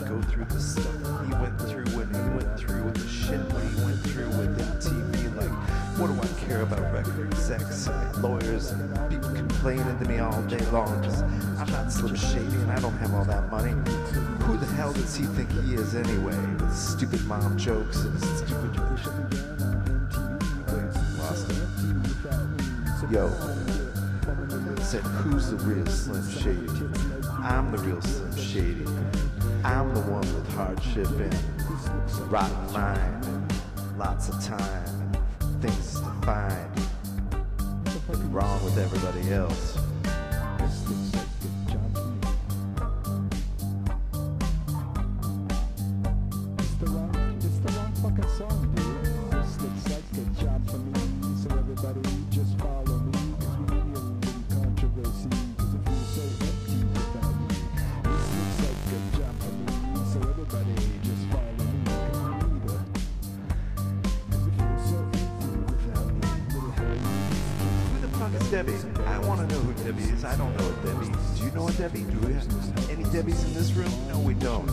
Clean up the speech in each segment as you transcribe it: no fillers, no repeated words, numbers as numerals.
go through the stuff that he went through when he went through with the shit what he went through with MTV. Like, what do I care about record execs and lawyers and people complaining to me all day long? Just, I'm not Slim Shady and I don't have all that money. Who the hell does he think he is anyway? With his stupid mom jokes and his stupid... Lost it. Yo. Said, who's the real Slim Shady? I'm the real Slim Shady. I'm the one with hardship and rotten mind and lots of time and things to find. What's wrong with everybody else? It's the wrong fucking song, dude. This looks like a job for me, so everybody just follow me. Cause we need a little controversy, cause it feels so empty without me. This looks like a job for me, so everybody just follow me. Cause it feels so empty without me. Who the fuck is Debbie? I want to know who Debbie is. I don't know a Debbie. Do you know a Debbie? Do we have any Debbies in this room? No, we don't.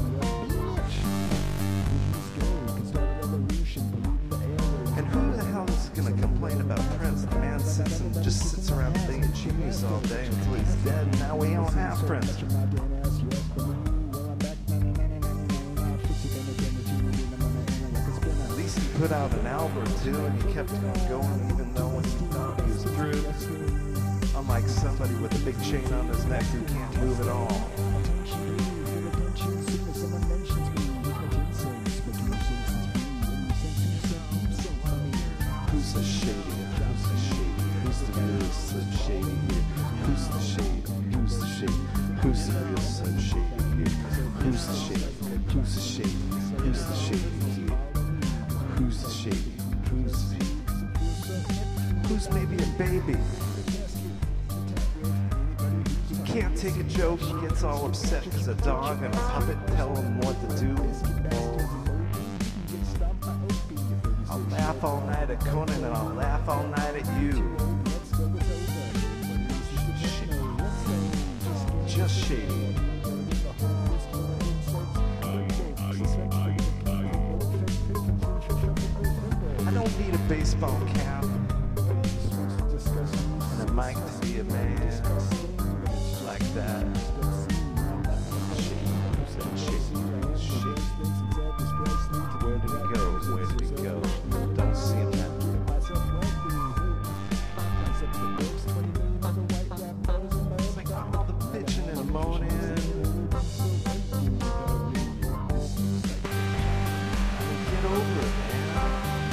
And who the hell is going to complain about Prince? The man just sits around playing genius all day until he's dead, and now we don't have Prince. At least he put out an album or two, and he kept on going even though when he thought he was through. Unlike somebody with a big chain on his neck who can't move at all. Who's the shady? Who's the shady? Who's the real Slim Shady here? Who's the shady? Who's the shady? Who's the real Slim Shady here? Who's the shady? Who's the shady? Who's the shady here? Who's the shady? Who's maybe a baby? He can't take a joke, he gets all upset because a dog and a puppet tell him what to do. I'll laugh all night at Conan and I'll laugh all night at you. Just shady. I don't need a baseball cap and a mic to be a man like that. Where did he go? Where did he go? Don't see him now. It's like all the bitching and moaning. Get over it, man.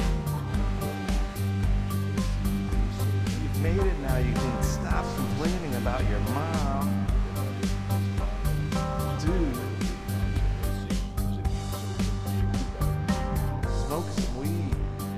You've made it now. You can stop complaining about your mom. Dude. Smoke some weed.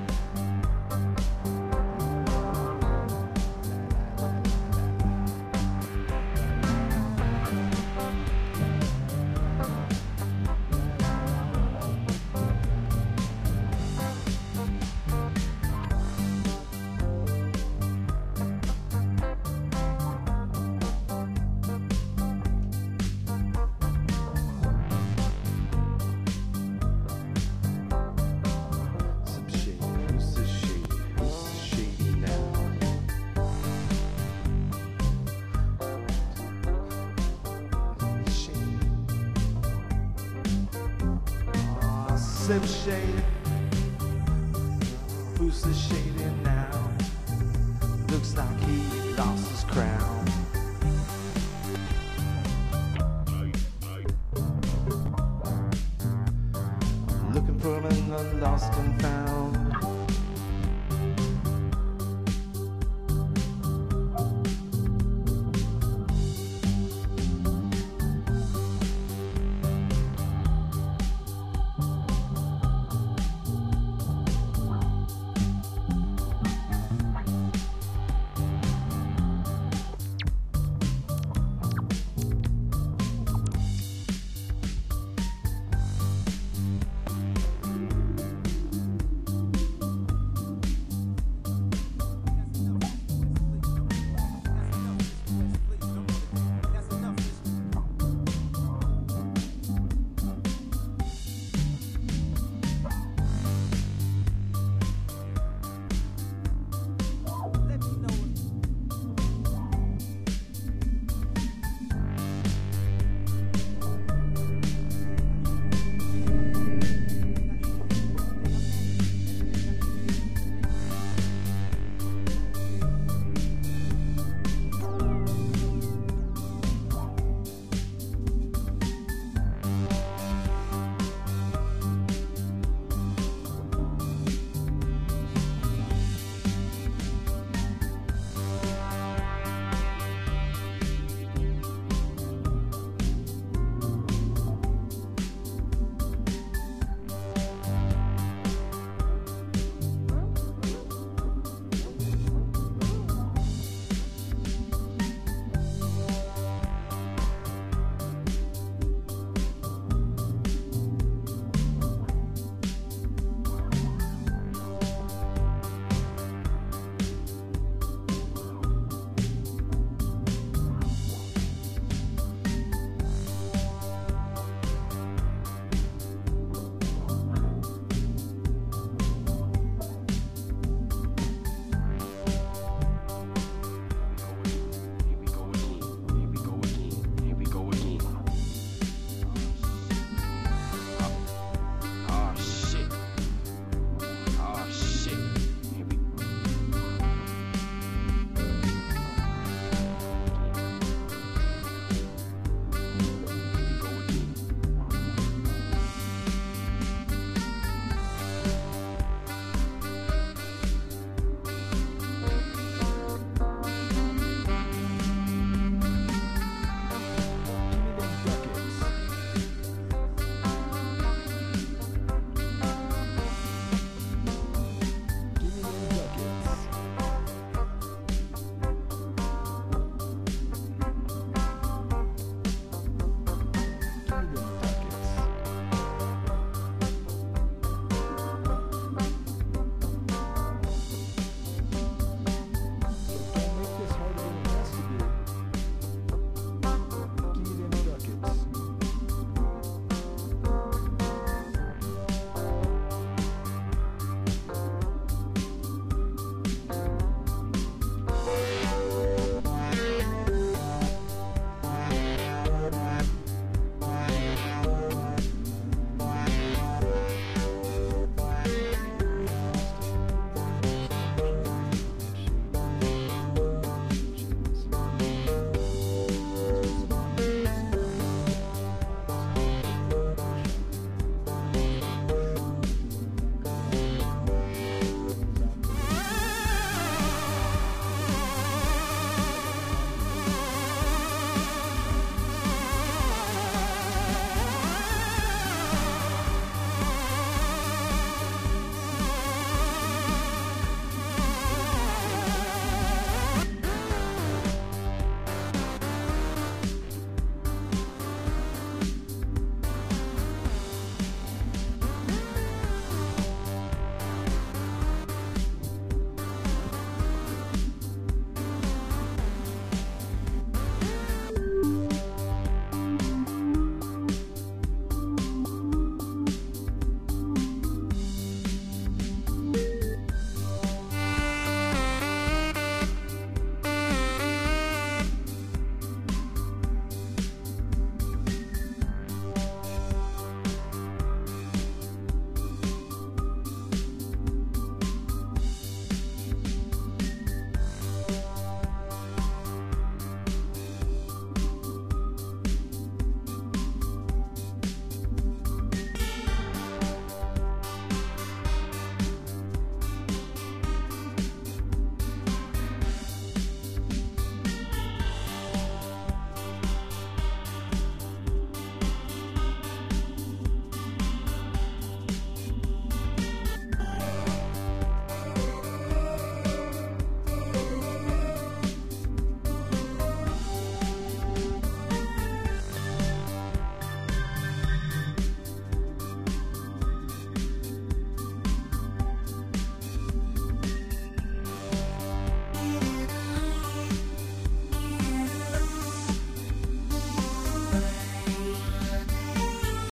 Slim Shady, who's the shady now? Looks like he lost his crown. Looking for a lost and found.